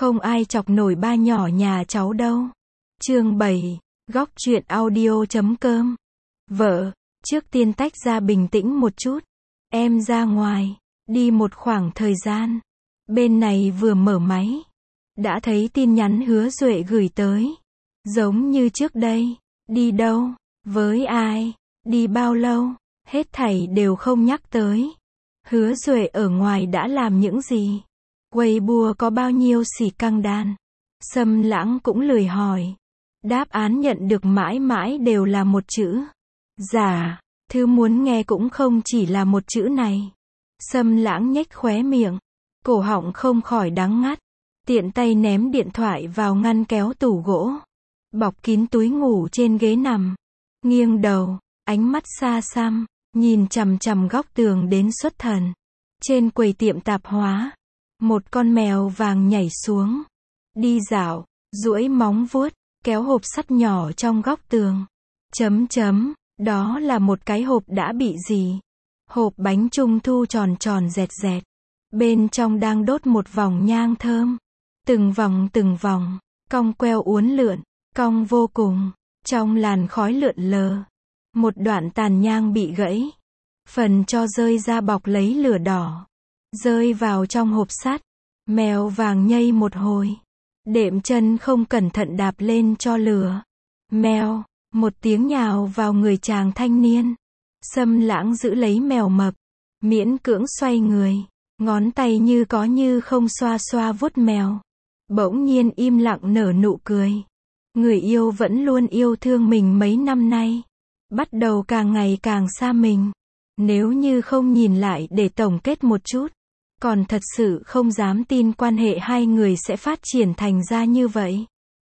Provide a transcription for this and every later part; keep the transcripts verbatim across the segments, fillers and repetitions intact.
Không ai chọc nổi ba nhỏ nhà cháu đâu. Chương bảy, góc truyện audio chấm com. Vợ, trước tiên tách ra bình tĩnh một chút. Em ra ngoài, đi một khoảng thời gian. Bên này vừa mở máy, đã thấy tin nhắn Hứa Duệ gửi tới. Giống như trước đây, đi đâu, với ai, đi bao lâu, hết thảy đều không nhắc tới. Hứa Duệ ở ngoài đã làm những gì? Weibo có bao nhiêu xỉ căng đan? Sâm Lãng cũng lười hỏi. Đáp án nhận được mãi mãi đều là một chữ. Giả, thứ muốn nghe cũng không chỉ là một chữ này. Sâm Lãng nhếch khóe miệng, cổ họng không khỏi đắng ngắt. Tiện tay ném điện thoại vào ngăn kéo tủ gỗ. Bọc kín túi ngủ trên ghế nằm. Nghiêng đầu, ánh mắt xa xăm, nhìn chằm chằm góc tường đến xuất thần. Trên quầy tiệm tạp hóa, một con mèo vàng nhảy xuống. Đi dạo, duỗi móng vuốt, kéo hộp sắt nhỏ trong góc tường. Chấm chấm, đó là một cái hộp đã bị gì? Hộp bánh trung thu tròn tròn dẹt dẹt. Bên trong đang đốt một vòng nhang thơm. Từng vòng từng vòng, cong queo uốn lượn, cong vô cùng. Trong làn khói lượn lờ, một đoạn tàn nhang bị gãy. Phần cho rơi ra bọc lấy lửa đỏ. Rơi vào trong hộp sắt. Mèo vàng nhây một hồi. Đệm chân không cẩn thận đạp lên cho lửa. Mèo, một tiếng nhào vào người chàng thanh niên. Sâm Lãng giữ lấy mèo mập. Miễn cưỡng xoay người. Ngón tay như có như không xoa xoa vuốt mèo. Bỗng nhiên im lặng nở nụ cười. Người yêu vẫn luôn yêu thương mình mấy năm nay. Bắt đầu càng ngày càng xa mình. Nếu như không nhìn lại để tổng kết một chút, còn thật sự không dám tin quan hệ hai người sẽ phát triển thành ra như vậy.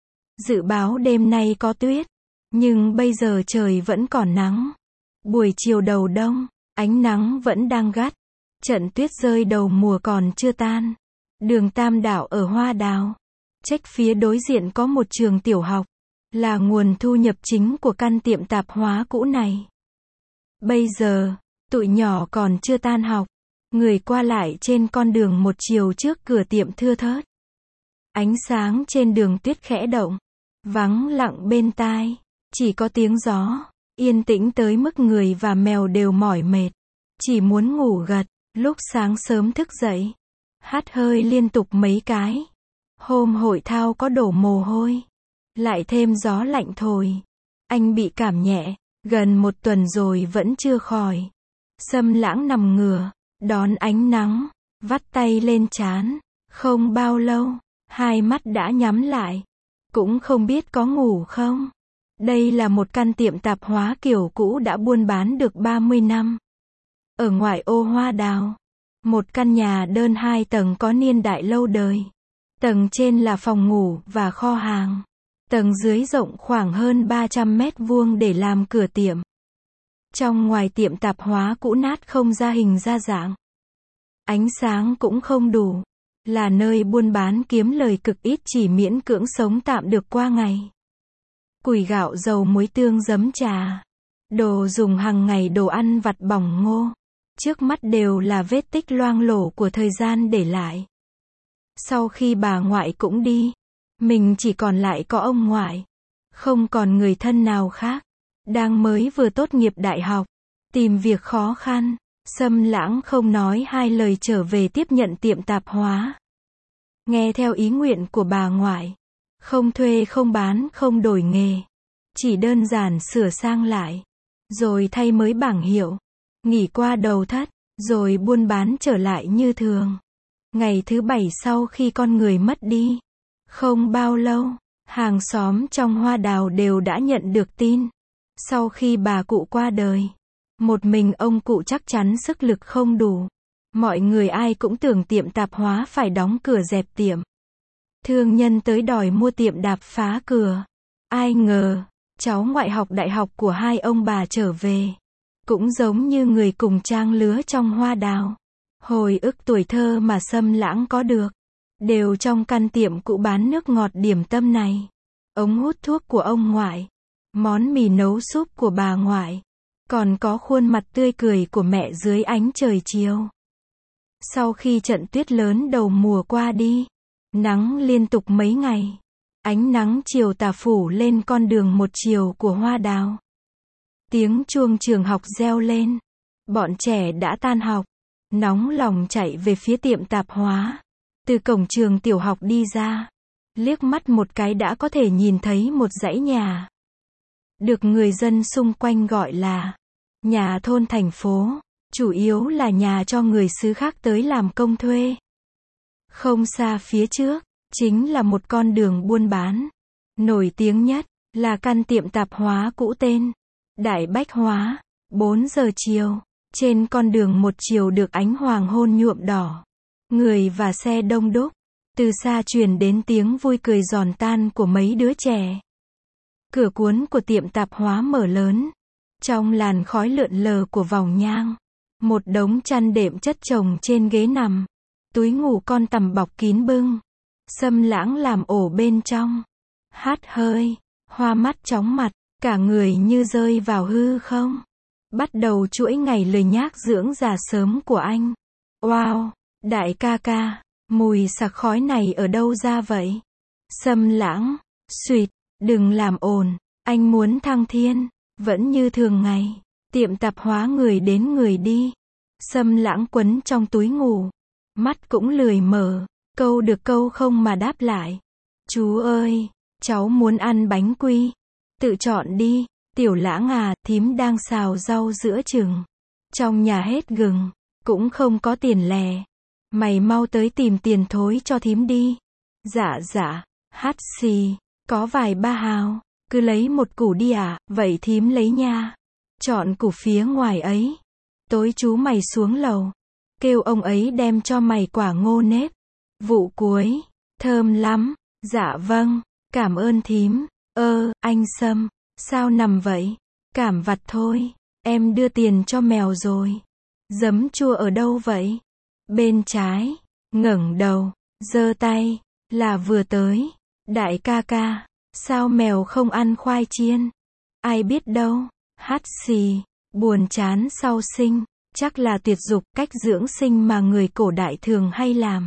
Dự báo đêm nay có tuyết, nhưng bây giờ trời vẫn còn nắng. Buổi chiều đầu đông, ánh nắng vẫn đang gắt. Trận tuyết rơi đầu mùa còn chưa tan. Đường Tam Đạo ở Hoa Đào. Trách phía đối diện có một trường tiểu học, là nguồn thu nhập chính của căn tiệm tạp hóa cũ này. Bây giờ, tụi nhỏ còn chưa tan học. Người qua lại trên con đường một chiều trước cửa tiệm thưa thớt. Ánh sáng trên đường tuyết khẽ động. Vắng lặng bên tai. Chỉ có tiếng gió. Yên tĩnh tới mức người và mèo đều mỏi mệt. Chỉ muốn ngủ gật. Lúc sáng sớm thức dậy. Hắt hơi liên tục mấy cái. Hôm hội thao có đổ mồ hôi. Lại thêm gió lạnh thổi. Anh bị cảm nhẹ. Gần một tuần rồi vẫn chưa khỏi. Sâm Lãng nằm ngửa. Đón ánh nắng. Vắt tay lên trán. Không bao lâu. Hai mắt đã nhắm lại. Cũng không biết có ngủ không. Đây là một căn tiệm tạp hóa kiểu cũ đã buôn bán được ba mươi năm. Ở ngoại ô Hoa Đào. Một căn nhà đơn hai tầng có niên đại lâu đời. Tầng trên là phòng ngủ và kho hàng. Tầng dưới rộng khoảng hơn ba trăm mét vuông để làm cửa tiệm. Trong ngoài tiệm tạp hóa cũ nát không ra hình ra dạng. Ánh sáng cũng không đủ. Là nơi buôn bán kiếm lời cực ít, chỉ miễn cưỡng sống tạm được qua ngày. Củi gạo dầu muối tương giấm trà. Đồ dùng hàng ngày, đồ ăn vặt bỏng ngô. Trước mắt đều là vết tích loang lổ của thời gian để lại. Sau khi bà ngoại cũng đi, mình chỉ còn lại có ông ngoại. Không còn người thân nào khác. Đang mới vừa tốt nghiệp đại học. Tìm việc khó khăn. Sâm Lãng không nói hai lời trở về tiếp nhận tiệm tạp hóa. Nghe theo ý nguyện của bà ngoại. Không thuê không bán không đổi nghề. Chỉ đơn giản sửa sang lại. Rồi thay mới bảng hiệu. Nghỉ qua đầu thất. Rồi buôn bán trở lại như thường. Ngày thứ bảy sau khi con người mất đi. Không bao lâu. Hàng xóm trong Hoa Đào đều đã nhận được tin. Sau khi bà cụ qua đời. Một mình ông cụ chắc chắn sức lực không đủ. Mọi người ai cũng tưởng tiệm tạp hóa phải đóng cửa dẹp tiệm. Thương nhân tới đòi mua tiệm đạp phá cửa. Ai ngờ, cháu ngoại học đại học của hai ông bà trở về. Cũng giống như người cùng trang lứa trong Hoa Đào. Hồi ức tuổi thơ mà Sâm Lãng có được. Đều trong căn tiệm cũ bán nước ngọt điểm tâm này. Ống hút thuốc của ông ngoại. Món mì nấu súp của bà ngoại. Còn có khuôn mặt tươi cười của mẹ dưới ánh trời chiều. Sau khi trận tuyết lớn đầu mùa qua đi, Nắng liên tục mấy ngày. Ánh nắng chiều tà phủ lên con đường một chiều của hoa đào. Tiếng chuông trường học reo lên. Bọn trẻ đã tan học. Nóng lòng chạy về phía tiệm tạp hóa. Từ cổng trường tiểu học đi ra. Liếc mắt một cái đã có thể nhìn thấy một dãy nhà. Được người dân xung quanh gọi là nhà thôn thành phố. Chủ yếu là nhà cho người xứ khác tới làm công thuê. Không xa phía trước, chính là một con đường buôn bán. Nổi tiếng nhất là căn tiệm tạp hóa cũ tên Đại Bách Hóa. bốn giờ chiều, trên con đường một chiều được ánh hoàng hôn nhuộm đỏ. Người và xe đông đúc. Từ xa truyền đến tiếng vui cười giòn tan của mấy đứa trẻ. Cửa cuốn của tiệm tạp hóa mở lớn. Trong làn khói lượn lờ của vòng nhang. Một đống chăn đệm chất chồng trên ghế nằm. Túi ngủ con tằm bọc kín bưng. Sâm Lãng làm ổ bên trong. Hát hơi, hoa mắt chóng mặt, cả người như rơi vào hư không. Bắt đầu chuỗi ngày lười nhác dưỡng già sớm của anh. Wow, đại ca ca, mùi sặc khói này ở đâu ra vậy? Sâm Lãng, suýt, đừng làm ồn, anh muốn thăng thiên. Vẫn như thường ngày, tiệm tạp hóa người đến người đi. Sâm Lãng quấn trong túi ngủ. Mắt cũng lười mở, câu được câu không mà đáp lại. Chú ơi, cháu muốn ăn bánh quy. Tự chọn đi, Tiểu Lãng à, thím đang xào rau giữa chừng. Trong nhà hết gừng, cũng không có tiền lẻ. Mày mau tới tìm tiền thối cho thím đi. Dạ dạ, hát xì, có vài ba hào, cứ lấy một củ đi à, vậy thím lấy nha. Chọn củ phía ngoài ấy. Tối chú mày xuống lầu. Kêu ông ấy đem cho mày quả ngô nếp. Vụ cuối, thơm lắm. Dạ vâng, cảm ơn thím. Ơ, anh Sâm, sao nằm vậy? Cảm vặt thôi, em đưa tiền cho mèo rồi. Giấm chua ở đâu vậy? Bên trái, ngẩng đầu, giơ tay, là vừa tới. Đại ca ca, sao mèo không ăn khoai chiên? Ai biết đâu, hát xì, buồn chán sau sinh. Chắc là tuyệt dục, cách dưỡng sinh mà người cổ đại thường hay làm.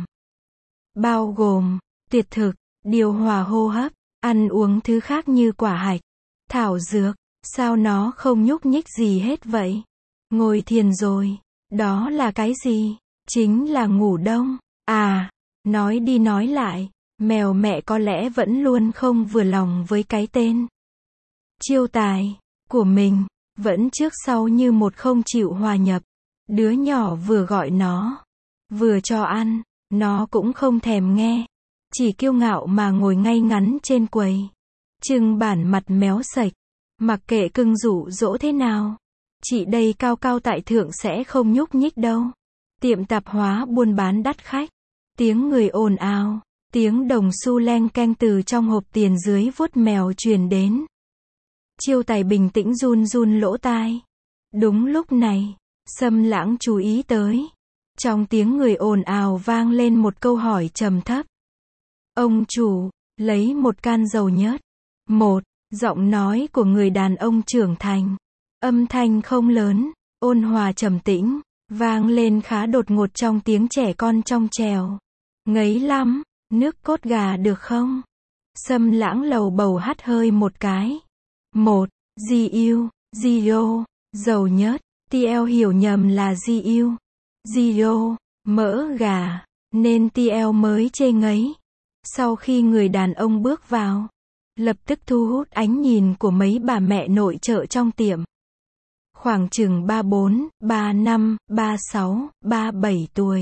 Bao gồm, tuyệt thực, điều hòa hô hấp, ăn uống thứ khác như quả hạch, thảo dược, sao nó không nhúc nhích gì hết vậy? Ngồi thiền rồi, đó là cái gì? Chính là ngủ đông. À, nói đi nói lại, mèo mẹ có lẽ vẫn luôn không vừa lòng với cái tên chiêu tài của mình, vẫn trước sau như một không chịu hòa nhập. Đứa nhỏ vừa gọi nó, vừa cho ăn, nó cũng không thèm nghe. Chỉ kiêu ngạo mà ngồi ngay ngắn trên quầy. Trưng bản mặt méo sạch. Mặc kệ cưng dụ dỗ thế nào. Chị đây cao cao tại thượng sẽ không nhúc nhích đâu. Tiệm tạp hóa buôn bán đắt khách. Tiếng người ồn ào. Tiếng đồng xu leng keng từ trong hộp tiền dưới vuốt mèo truyền đến. Chiêu tài bình tĩnh run run lỗ tai. Đúng lúc này, Sâm Lãng chú ý tới. Trong tiếng người ồn ào vang lên một câu hỏi trầm thấp. Ông chủ, lấy một can dầu nhớt. Một, giọng nói của người đàn ông trưởng thành. Âm thanh không lớn, ôn hòa trầm tĩnh, vang lên khá đột ngột trong tiếng trẻ con trong trèo. Ngấy lắm, nước cốt gà được không? Sâm Lãng lầu bầu hắt hơi một cái. Một, di yêu, di ô, dầu nhớt. tê lờ hiểu nhầm là di yêu, di ô, mỡ gà, nên tê lờ mới chê ngấy. Sau khi người đàn ông bước vào, lập tức thu hút ánh nhìn của mấy bà mẹ nội trợ trong tiệm. Khoảng chừng ba bốn, ba năm, ba sáu, ba bảy tuổi.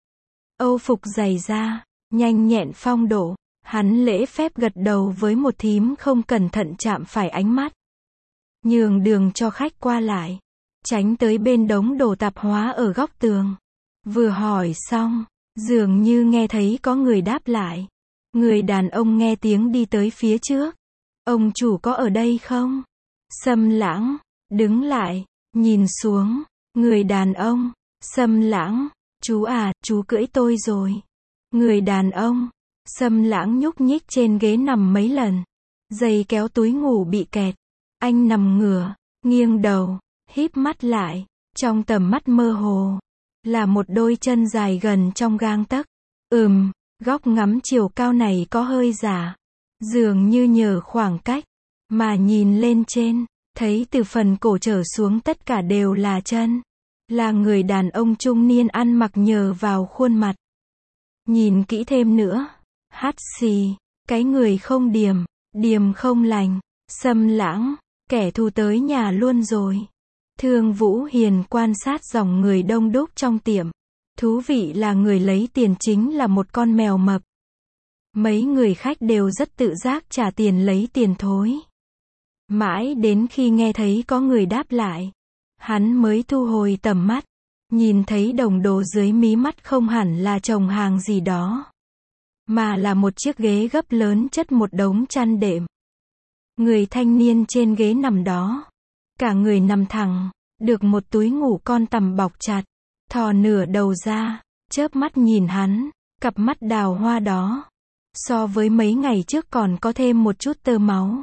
Âu phục dày da, nhanh nhẹn phong độ, hắn lễ phép gật đầu với một thím không cẩn thận chạm phải ánh mắt. Nhường đường cho khách qua lại. Tránh tới bên đống đồ tạp hóa ở góc tường. Vừa hỏi xong, dường như nghe thấy có người đáp lại. Người đàn ông nghe tiếng đi tới phía trước. Ông chủ có ở đây không? Sâm Lãng, đứng lại, nhìn xuống. Người đàn ông, Sâm Lãng, chú à, chú cưỡi tôi rồi. Người đàn ông, Sâm Lãng nhúc nhích trên ghế nằm mấy lần. Giày kéo túi ngủ bị kẹt. Anh nằm ngửa, nghiêng đầu. Híp mắt lại, trong tầm mắt mơ hồ, là một đôi chân dài gần trong gang tấc. Ừm, Góc ngắm chiều cao này có hơi giả. Dường như nhờ khoảng cách, mà nhìn lên trên, thấy từ phần cổ trở xuống tất cả đều là chân. Là người đàn ông trung niên ăn mặc nhờ vào khuôn mặt. Nhìn kỹ thêm nữa. Hắt xì. Cái người không điềm. Điềm không lành. Xâm Lãng. Kẻ thù tới nhà luôn rồi. Thương Vũ Hiền quan sát dòng người đông đúc trong tiệm. Thú vị là người lấy tiền chính là một con mèo mập. Mấy người khách đều rất tự giác trả tiền lấy tiền thối. Mãi đến khi nghe thấy có người đáp lại, hắn mới thu hồi tầm mắt. Nhìn thấy đồng đồ dưới mí mắt không hẳn là chồng hàng gì đó, mà là một chiếc ghế gấp lớn chất một đống chăn đệm. Người thanh niên trên ghế nằm đó, cả người nằm thẳng, được một túi ngủ con tằm bọc chặt, thò nửa đầu ra, chớp mắt nhìn hắn, cặp mắt đào hoa đó. So với mấy ngày trước còn có thêm một chút tơ máu.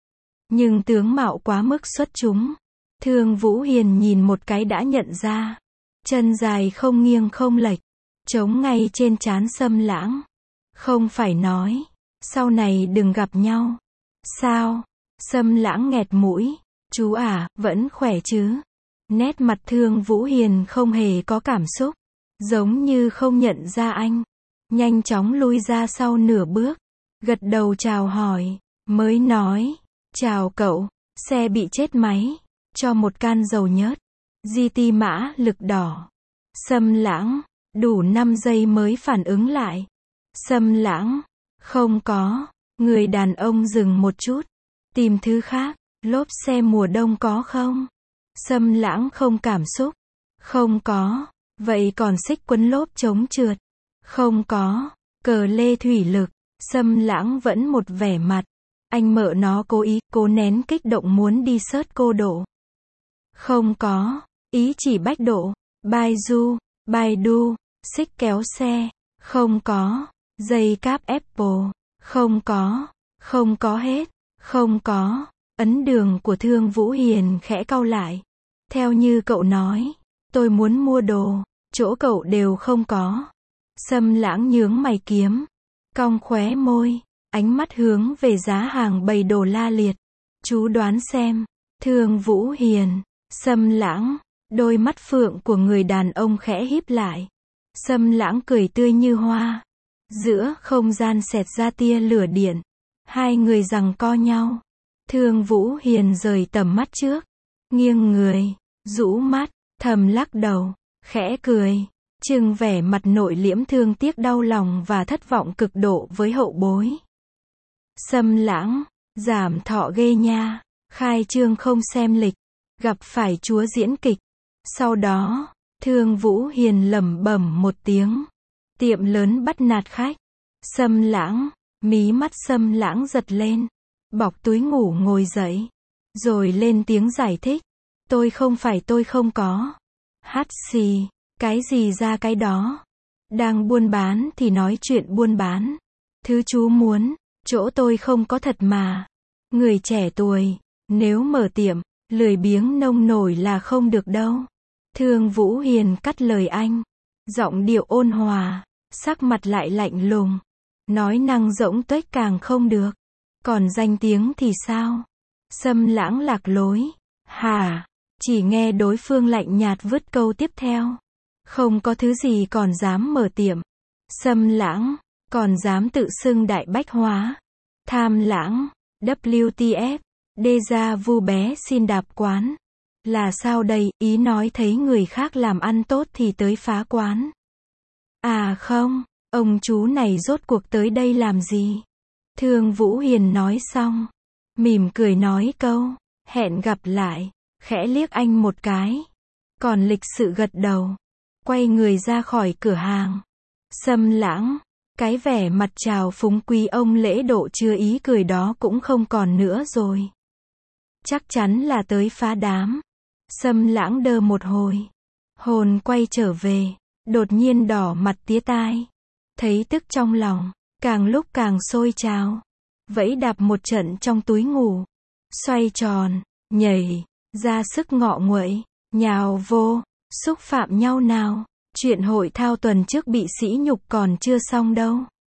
Nhưng tướng mạo quá mức xuất chúng. Thương Vũ Hiền nhìn một cái đã nhận ra. Chân dài không nghiêng không lệch, trống ngay trên trán Xâm Lãng. Không phải nói, sau này đừng gặp nhau. Sao? Xâm Lãng nghẹt mũi. Chú à, vẫn khỏe chứ? Nét mặt Thương Vũ Hiền không hề có cảm xúc, giống như không nhận ra anh. Nhanh chóng lui ra sau nửa bước, gật đầu chào hỏi, mới nói, chào cậu, xe bị chết máy, cho một can dầu nhớt, giê tê mã lực đỏ. Xâm Lãng, đủ năm giây mới phản ứng lại. Xâm Lãng, không có, người đàn ông dừng một chút, tìm thứ khác, lốp xe mùa đông có không? Xâm Lãng không cảm xúc, không có, vậy còn xích quấn lốp chống trượt? Không có, cờ lê thủy lực. Xâm Lãng vẫn một vẻ mặt, anh mợ nó cố ý, cố nén kích động muốn đi search cô độ. Không có, ý chỉ bách độ, Baidu, Baidu, xích kéo xe, không có, dây cáp Apple, không có, không có hết, không có. Ấn đường của Thương Vũ Hiền khẽ cau lại. Theo như cậu nói, tôi muốn mua đồ, chỗ cậu đều không có. Xâm Lãng nhướng mày kiếm, cong khóe môi, ánh mắt hướng về giá hàng bày đồ la liệt. Chú đoán xem. Thương Vũ Hiền, Xâm Lãng, đôi mắt phượng của người đàn ông khẽ híp lại. Xâm Lãng cười tươi như hoa. Giữa không gian xẹt ra tia lửa điện. Hai người giằng co nhau. Thương Vũ Hiền rời tầm mắt trước, nghiêng người, rũ mắt, thầm lắc đầu, khẽ cười. Trừng vẻ mặt nội liễm thương tiếc đau lòng và thất vọng cực độ với hậu bối. Xâm Lãng, giảm thọ ghê nha, khai trương không xem lịch, gặp phải chúa diễn kịch. Sau đó, Thương Vũ Hiền lẩm bẩm một tiếng. Tiệm lớn bắt nạt khách. Xâm Lãng, mí mắt Xâm Lãng giật lên, bọc túi ngủ ngồi dậy, rồi lên tiếng giải thích. Tôi không phải tôi không có. Hắt xì. Cái gì ra cái đó. Đang buôn bán thì nói chuyện buôn bán. Thứ chú muốn, chỗ tôi không có thật mà. Người trẻ tuổi, nếu mở tiệm, lười biếng nông nổi là không được đâu. Thương Vũ Hiền cắt lời anh. Giọng điệu ôn hòa, sắc mặt lại lạnh lùng. Nói năng rỗng tuếch càng không được. Còn danh tiếng thì sao? Xâm Lãng lạc lối. Hả? Chỉ nghe đối phương lạnh nhạt vứt câu tiếp theo. Không có thứ gì còn dám mở tiệm. Xâm Lãng, còn dám tự xưng đại bách hóa. Tham lãng, vê kép ép, déjà vu bé xin đạp quán. Là sao đây, ý nói thấy người khác làm ăn tốt thì tới phá quán. À không, ông chú này rốt cuộc tới đây làm gì? Thương Vũ Hiền nói xong, mỉm cười nói câu, hẹn gặp lại, khẽ liếc anh một cái. Còn lịch sự gật đầu, quay người ra khỏi cửa hàng. Xâm Lãng, cái vẻ mặt chào phúng quý ông lễ độ chưa ý cười đó cũng không còn nữa rồi. Chắc chắn là tới phá đám. Xâm Lãng đơ một hồi, hồn quay trở về, đột nhiên đỏ mặt tía tai. Thấy tức trong lòng, càng lúc càng sôi trào. Vẫy đạp một trận trong túi ngủ, xoay tròn, nhảy, ra sức ngọ nguậy, nhào vô, xúc phạm nhau nào. Chuyện hội thao tuần trước bị sỉ nhục còn chưa xong đâu.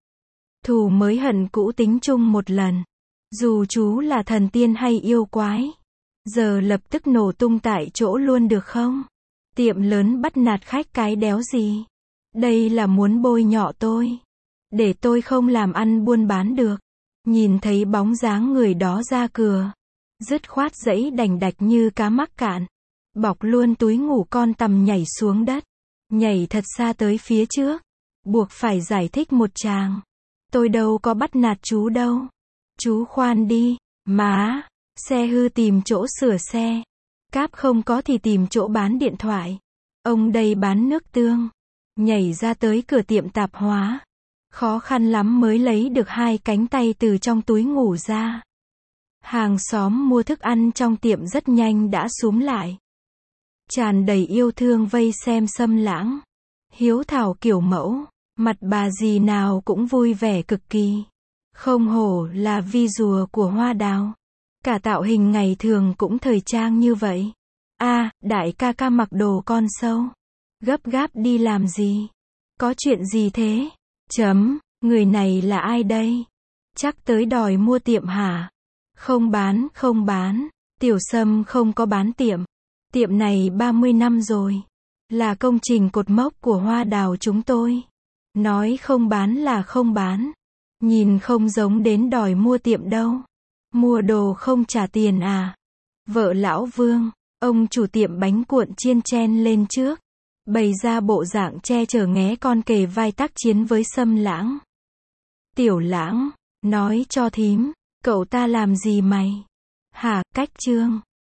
Thù mới hận cũ tính chung một lần. Dù chú là thần tiên hay yêu quái, giờ lập tức nổ tung tại chỗ luôn được không? Tiệm lớn bắt nạt khách cái đéo gì? Đây là muốn bôi nhọ tôi, để tôi không làm ăn buôn bán được. Nhìn thấy bóng dáng người đó ra cửa, dứt khoát dẫy đành đạch như cá mắc cạn, bọc luôn túi ngủ con tằm nhảy xuống đất, nhảy thật xa tới phía trước, buộc phải giải thích một tràng. Tôi đâu có bắt nạt chú đâu. Chú khoan đi, má, xe hư tìm chỗ sửa xe, cáp không có thì tìm chỗ bán điện thoại. Ông đây bán nước tương, nhảy ra tới cửa tiệm tạp hóa, khó khăn lắm mới lấy được hai cánh tay từ trong túi ngủ ra. Hàng xóm mua thức ăn trong tiệm rất nhanh đã xúm lại, tràn đầy yêu thương vây xem Sâm Lãng. Hiếu thảo kiểu mẫu, mặt bà dì nào cũng vui vẻ cực kỳ. Không hổ là vi rùa của Hoa Đào. Cả tạo hình ngày thường cũng thời trang như vậy. A, à, đại ca ca mặc đồ con sâu. Gấp gáp đi làm gì? Có chuyện gì thế? Chấm, người này là ai đây? Chắc tới đòi mua tiệm hả? Không bán, không bán. Tiểu Sâm không có bán tiệm. Tiệm này ba mươi năm rồi. Là công trình cột mốc của Hoa Đào chúng tôi. Nói không bán là không bán. Nhìn không giống đến đòi mua tiệm đâu. Mua đồ không trả tiền à? Vợ lão Vương, ông chủ tiệm bánh cuộn chiên chen lên trước, bày ra bộ dạng che chở nghé con kề vai tác chiến với Sâm Lãng. Tiểu Lãng, nói cho thím, cậu ta làm gì mày? Hả, cách trương.